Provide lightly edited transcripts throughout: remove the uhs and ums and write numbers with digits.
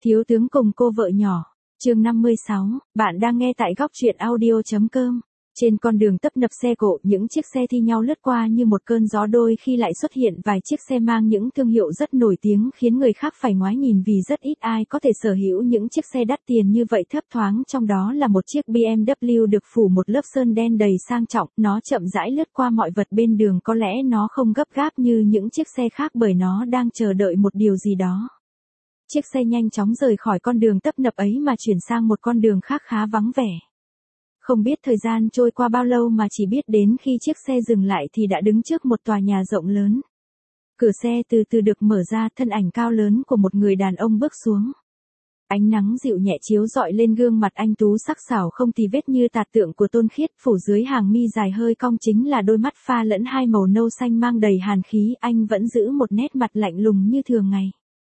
Thiếu tướng cùng cô vợ nhỏ. Chương 56, bạn đang nghe tại góc truyện audio.com. Trên con đường tấp nập xe cộ, những chiếc xe thi nhau lướt qua như một cơn gió, đôi khi lại xuất hiện vài chiếc xe mang những thương hiệu rất nổi tiếng khiến người khác phải ngoái nhìn vì rất ít ai có thể sở hữu những chiếc xe đắt tiền như vậy. Thấp thoáng trong đó là một chiếc BMW được phủ một lớp sơn đen đầy sang trọng, nó chậm rãi lướt qua mọi vật bên đường, có lẽ nó không gấp gáp như những chiếc xe khác bởi nó đang chờ đợi một điều gì đó. Chiếc xe nhanh chóng rời khỏi con đường tấp nập ấy mà chuyển sang một con đường khác khá vắng vẻ. Không biết thời gian trôi qua bao lâu mà chỉ biết đến khi chiếc xe dừng lại thì đã đứng trước một tòa nhà rộng lớn. Cửa xe từ từ được mở ra, thân ảnh cao lớn của một người đàn ông bước xuống. Ánh nắng dịu nhẹ chiếu rọi lên gương mặt anh tú sắc sảo không tì vết như tạt tượng của Tôn Khiết, phủ dưới hàng mi dài hơi cong chính là đôi mắt pha lẫn hai màu nâu xanh mang đầy hàn khí. Anh vẫn giữ một nét mặt lạnh lùng như thường ngày.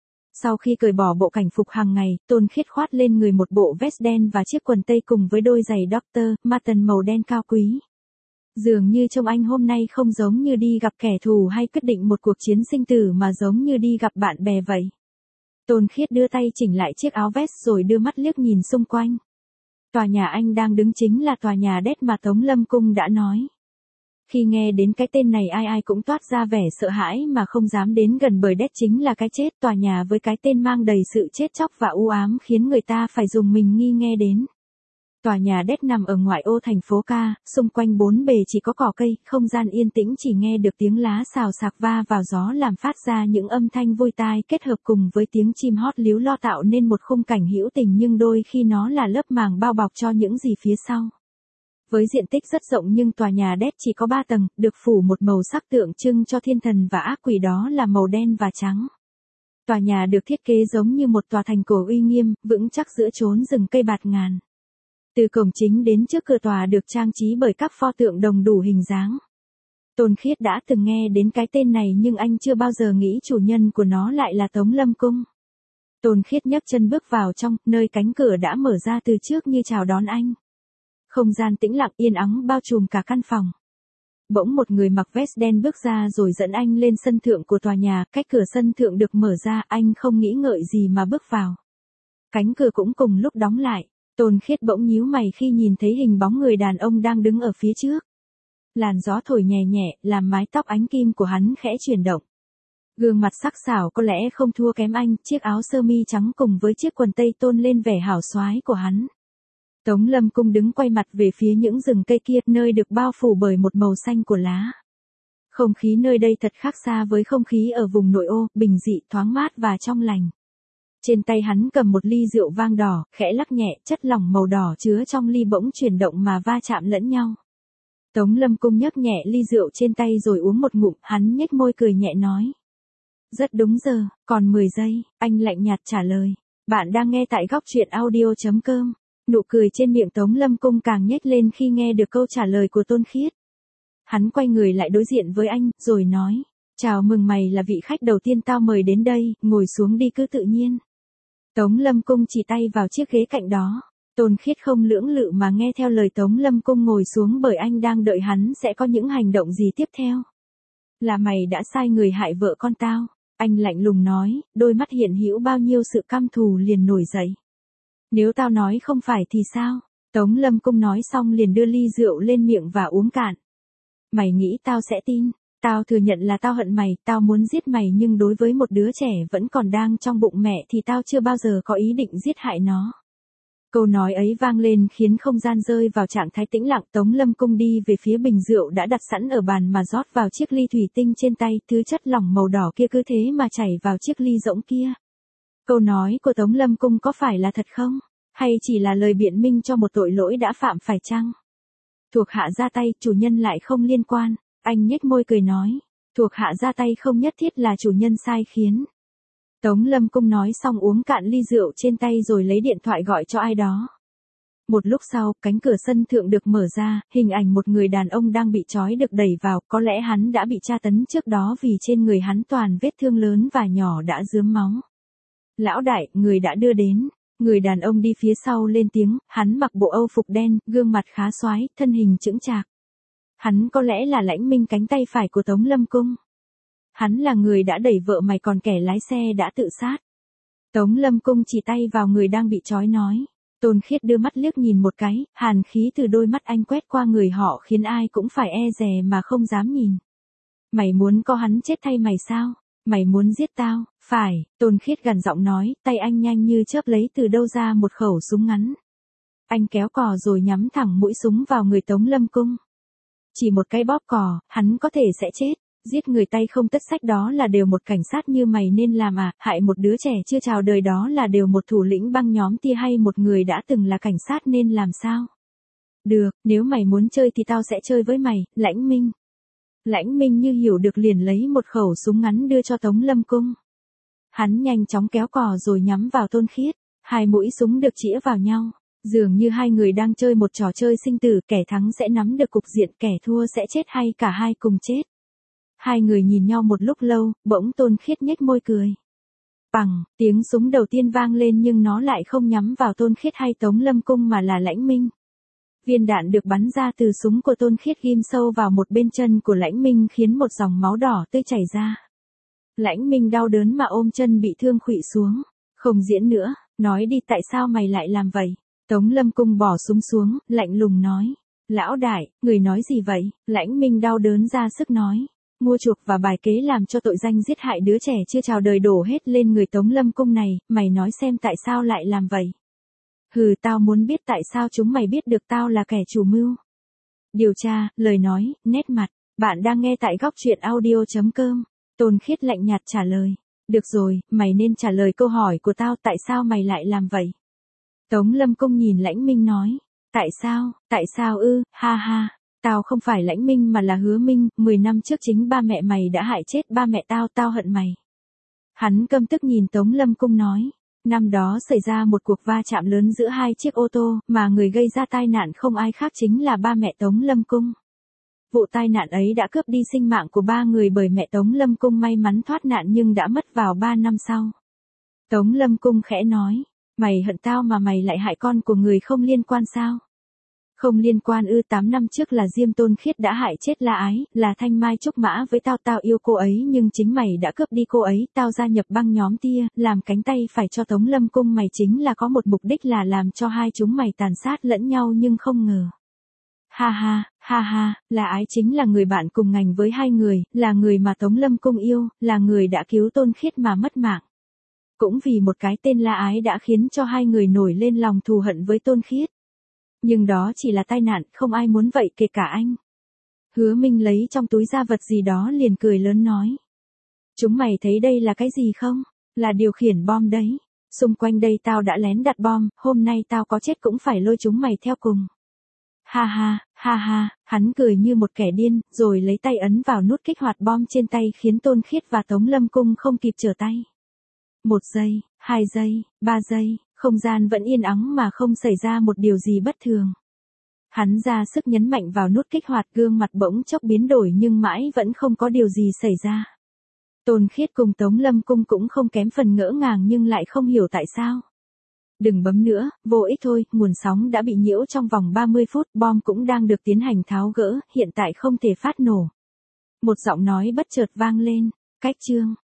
Sau khi cởi bỏ bộ cảnh phục hàng ngày, Tôn Khiết khoát lên người một bộ vest đen và chiếc quần tây cùng với đôi giày Dr. Martens màu đen cao quý. Dường như trông anh hôm nay không giống như đi gặp kẻ thù hay quyết định một cuộc chiến sinh tử mà giống như đi gặp bạn bè vậy. Tôn Khiết đưa tay chỉnh lại chiếc áo vest rồi đưa mắt liếc nhìn xung quanh. Tòa nhà anh đang đứng chính là tòa nhà đét mà Tống Lâm Cung đã nói. Khi nghe đến cái tên này ai cũng toát ra vẻ sợ hãi mà không dám đến gần bởi đét chính là cái chết. Tòa nhà với cái tên mang đầy sự chết chóc và u ám khiến người ta phải dùng mình nghe đến. Tòa nhà đét nằm ở ngoại ô thành phố Ca, xung quanh bốn bề chỉ có cỏ cây, không gian yên tĩnh chỉ nghe được tiếng lá xào xạc va vào gió làm phát ra những âm thanh vui tai kết hợp cùng với tiếng chim hót líu lo tạo nên một khung cảnh hữu tình nhưng đôi khi nó là lớp màng bao bọc cho những gì phía sau. Với diện tích rất rộng nhưng tòa nhà đét chỉ có 3 tầng, được phủ một màu sắc tượng trưng cho thiên thần và ác quỷ đó là màu đen và trắng. Tòa nhà được thiết kế giống như một tòa thành cổ uy nghiêm, vững chắc giữa chốn rừng cây bạt ngàn. Từ cổng chính đến trước cửa tòa được trang trí bởi các pho tượng đồng đủ hình dáng. Tôn Khiết đã từng nghe đến cái tên này nhưng anh chưa bao giờ nghĩ chủ nhân của nó lại là Tống Lâm Cung. Tôn Khiết nhấc chân bước vào trong, nơi cánh cửa đã mở ra từ trước như chào đón anh. Không gian tĩnh lặng yên ắng bao trùm cả căn phòng. Bỗng một người mặc vest đen bước ra rồi dẫn anh lên sân thượng của tòa nhà, cách cửa sân thượng được mở ra, anh không nghĩ ngợi gì mà bước vào. Cánh cửa cũng cùng lúc đóng lại, Tôn Khiết bỗng nhíu mày khi nhìn thấy hình bóng người đàn ông đang đứng ở phía trước. Làn gió thổi nhẹ nhẹ, làm mái tóc ánh kim của hắn khẽ chuyển động. Gương mặt sắc sảo có lẽ không thua kém anh, chiếc áo sơ mi trắng cùng với chiếc quần tây tôn lên vẻ hảo soái của hắn. Tống Lâm Cung đứng quay mặt về phía những rừng cây kia, nơi được bao phủ bởi một màu xanh của lá. Không khí nơi đây thật khác xa với không khí ở vùng nội ô, bình dị, thoáng mát và trong lành. Trên tay hắn cầm một ly rượu vang đỏ, khẽ lắc nhẹ, chất lỏng màu đỏ chứa trong ly bỗng chuyển động mà va chạm lẫn nhau. Tống Lâm Cung nhấc nhẹ ly rượu trên tay rồi uống một ngụm, hắn nhếch môi cười nhẹ nói. Rất đúng giờ, còn 10 giây, anh lạnh nhạt trả lời. Bạn đang nghe tại góc truyện audio.com. Nụ cười trên miệng Tống Lâm Cung càng nhếch lên khi nghe được câu trả lời của Tôn Khiết. Hắn quay người lại đối diện với anh, rồi nói. Chào mừng mày là vị khách đầu tiên tao mời đến đây, ngồi xuống đi cứ tự nhiên. Tống Lâm Cung chỉ tay vào chiếc ghế cạnh đó. Tôn Khiết không lưỡng lự mà nghe theo lời Tống Lâm Cung ngồi xuống bởi anh đang đợi hắn sẽ có những hành động gì tiếp theo. Là mày đã sai người hại vợ con tao. Anh lạnh lùng nói, đôi mắt hiện hữu bao nhiêu sự căm thù liền nổi dậy. Nếu tao nói không phải thì sao? Tống Lâm Cung nói xong liền đưa ly rượu lên miệng và uống cạn. Mày nghĩ tao sẽ tin? Tao thừa nhận là tao hận mày, tao muốn giết mày nhưng đối với một đứa trẻ vẫn còn đang trong bụng mẹ thì tao chưa bao giờ có ý định giết hại nó. Câu nói ấy vang lên khiến không gian rơi vào trạng thái tĩnh lặng. Tống Lâm Cung đi về phía bình rượu đã đặt sẵn ở bàn mà rót vào chiếc ly thủy tinh trên tay, thứ chất lỏng màu đỏ kia cứ thế mà chảy vào chiếc ly rỗng kia. Câu nói của Tống Lâm Cung có phải là thật không? Hay chỉ là lời biện minh cho một tội lỗi đã phạm phải chăng? Thuộc hạ ra tay, chủ nhân lại không liên quan. Anh nhếch môi cười nói. Thuộc hạ ra tay không nhất thiết là chủ nhân sai khiến. Tống Lâm Cung nói xong uống cạn ly rượu trên tay rồi lấy điện thoại gọi cho ai đó. Một lúc sau, cánh cửa sân thượng được mở ra, hình ảnh một người đàn ông đang bị trói được đẩy vào, có lẽ hắn đã bị tra tấn trước đó vì trên người hắn toàn vết thương lớn và nhỏ đã rướm máu. Lão đại, người đã đưa đến. Người đàn ông đi phía sau lên tiếng, hắn mặc bộ âu phục đen, gương mặt khá soái, thân hình chững chạc. Hắn có lẽ là Lãnh Minh, cánh tay phải của Tống Lâm Cung. Hắn là người đã đẩy vợ mày, còn kẻ lái xe đã tự sát. Tống Lâm Cung chỉ tay vào người đang bị trói nói. Tôn Khiết đưa mắt liếc nhìn một cái, hàn khí từ đôi mắt anh quét qua người họ khiến ai cũng phải e dè mà không dám nhìn. Mày muốn có hắn chết thay mày sao? Mày muốn giết tao? Phải, Tôn Khiết gằn giọng nói, tay anh nhanh như chớp lấy từ đâu ra một khẩu súng ngắn. Anh kéo cò rồi nhắm thẳng mũi súng vào người Tống Lâm Cung. Chỉ một cái bóp cò, hắn có thể sẽ chết. Giết người tay không tất sách đó là đều một cảnh sát như mày nên làm à, hại một đứa trẻ chưa chào đời đó là đều một thủ lĩnh băng nhóm tia hay một người đã từng là cảnh sát nên làm sao? Được, nếu mày muốn chơi thì tao sẽ chơi với mày, Lãnh Minh. Lãnh Minh như hiểu được liền lấy một khẩu súng ngắn đưa cho Tống Lâm Cung. Hắn nhanh chóng kéo cò rồi nhắm vào Tôn Khiết, hai mũi súng được chĩa vào nhau. Dường như hai người đang chơi một trò chơi sinh tử, kẻ thắng sẽ nắm được cục diện, kẻ thua sẽ chết hay cả hai cùng chết. Hai người nhìn nhau một lúc lâu, bỗng Tôn Khiết nhếch môi cười. Bằng, tiếng súng đầu tiên vang lên nhưng nó lại không nhắm vào Tôn Khiết hay Tống Lâm Cung mà là Lãnh Minh. Viên đạn được bắn ra từ súng của Tôn Khiết ghim sâu vào một bên chân của Lãnh Minh khiến một dòng máu đỏ tươi chảy ra. Lãnh Minh đau đớn mà ôm chân bị thương khuỵu xuống. Không diễn nữa, nói đi tại sao mày lại làm vậy? Tống Lâm Cung bỏ súng xuống, lạnh lùng nói. Lão đại, người nói gì vậy? Lãnh Minh đau đớn ra sức nói. Mua chuộc và bài kế làm cho tội danh giết hại đứa trẻ chưa chào đời đổ hết lên người Tống Lâm Cung này, mày nói xem tại sao lại làm vậy? Hừ, tao muốn biết tại sao chúng mày biết được tao là kẻ chủ mưu. Điều tra, lời nói, nét mặt. Bạn đang nghe tại góc truyện audio.com. Tôn Khiết lạnh nhạt trả lời. Được rồi, mày nên trả lời câu hỏi của tao, tại sao mày lại làm vậy? Tống Lâm Cung nhìn Lãnh Minh nói. Tại sao ư, ha ha. Tao không phải Lãnh Minh mà là Hứa Minh, 10 năm trước chính ba mẹ mày đã hại chết ba mẹ tao, tao hận mày. Hắn căm tức nhìn Tống Lâm Cung nói. Năm đó xảy ra một cuộc va chạm lớn giữa hai chiếc ô tô, mà người gây ra tai nạn không ai khác chính là ba mẹ Tống Lâm Cung. Vụ tai nạn ấy đã cướp đi sinh mạng của 3 người bởi mẹ Tống Lâm Cung may mắn thoát nạn nhưng đã mất vào 3 năm sau. Tống Lâm Cung khẽ nói, mày hận tao mà mày lại hại con của người không liên quan sao? Không liên quan ư? 8 năm trước là Diêm Tôn Khiết đã hại chết La Ái, là Thanh Mai Trúc Mã với tao, tao yêu cô ấy nhưng chính mày đã cướp đi cô ấy, tao gia nhập băng nhóm tia, làm cánh tay phải cho Tống Lâm Cung mày chính là có một mục đích là làm cho hai chúng mày tàn sát lẫn nhau nhưng không ngờ. Ha ha, La Ái chính là người bạn cùng ngành với hai người, là người mà Tống Lâm Cung yêu, là người đã cứu Tôn Khiết mà mất mạng. Cũng vì một cái tên La Ái đã khiến cho hai người nổi lên lòng thù hận với Tôn Khiết. Nhưng đó chỉ là tai nạn, không ai muốn vậy kể cả anh. Hứa Minh lấy trong túi ra vật gì đó liền cười lớn nói. Chúng mày thấy đây là cái gì không? Là điều khiển bom đấy. Xung quanh đây tao đã lén đặt bom, hôm nay tao có chết cũng phải lôi chúng mày theo cùng. Ha ha, hắn cười như một kẻ điên, rồi lấy tay ấn vào nút kích hoạt bom trên tay khiến Tôn Khiết và Tống Lâm Cung không kịp trở tay. 1 giây, 2 giây, 3 giây, không gian vẫn yên ắng mà không xảy ra một điều gì bất thường. Hắn ra sức nhấn mạnh vào nút kích hoạt, gương mặt bỗng chốc biến đổi nhưng mãi vẫn không có điều gì xảy ra. Tôn Khiết cùng Tống Lâm Cung cũng không kém phần ngỡ ngàng nhưng lại không hiểu tại sao. Đừng bấm nữa, vô ích thôi, nguồn sóng đã bị nhiễu trong vòng 30 phút, bom cũng đang được tiến hành tháo gỡ, hiện tại không thể phát nổ. Một giọng nói bất chợt vang lên, cách chương.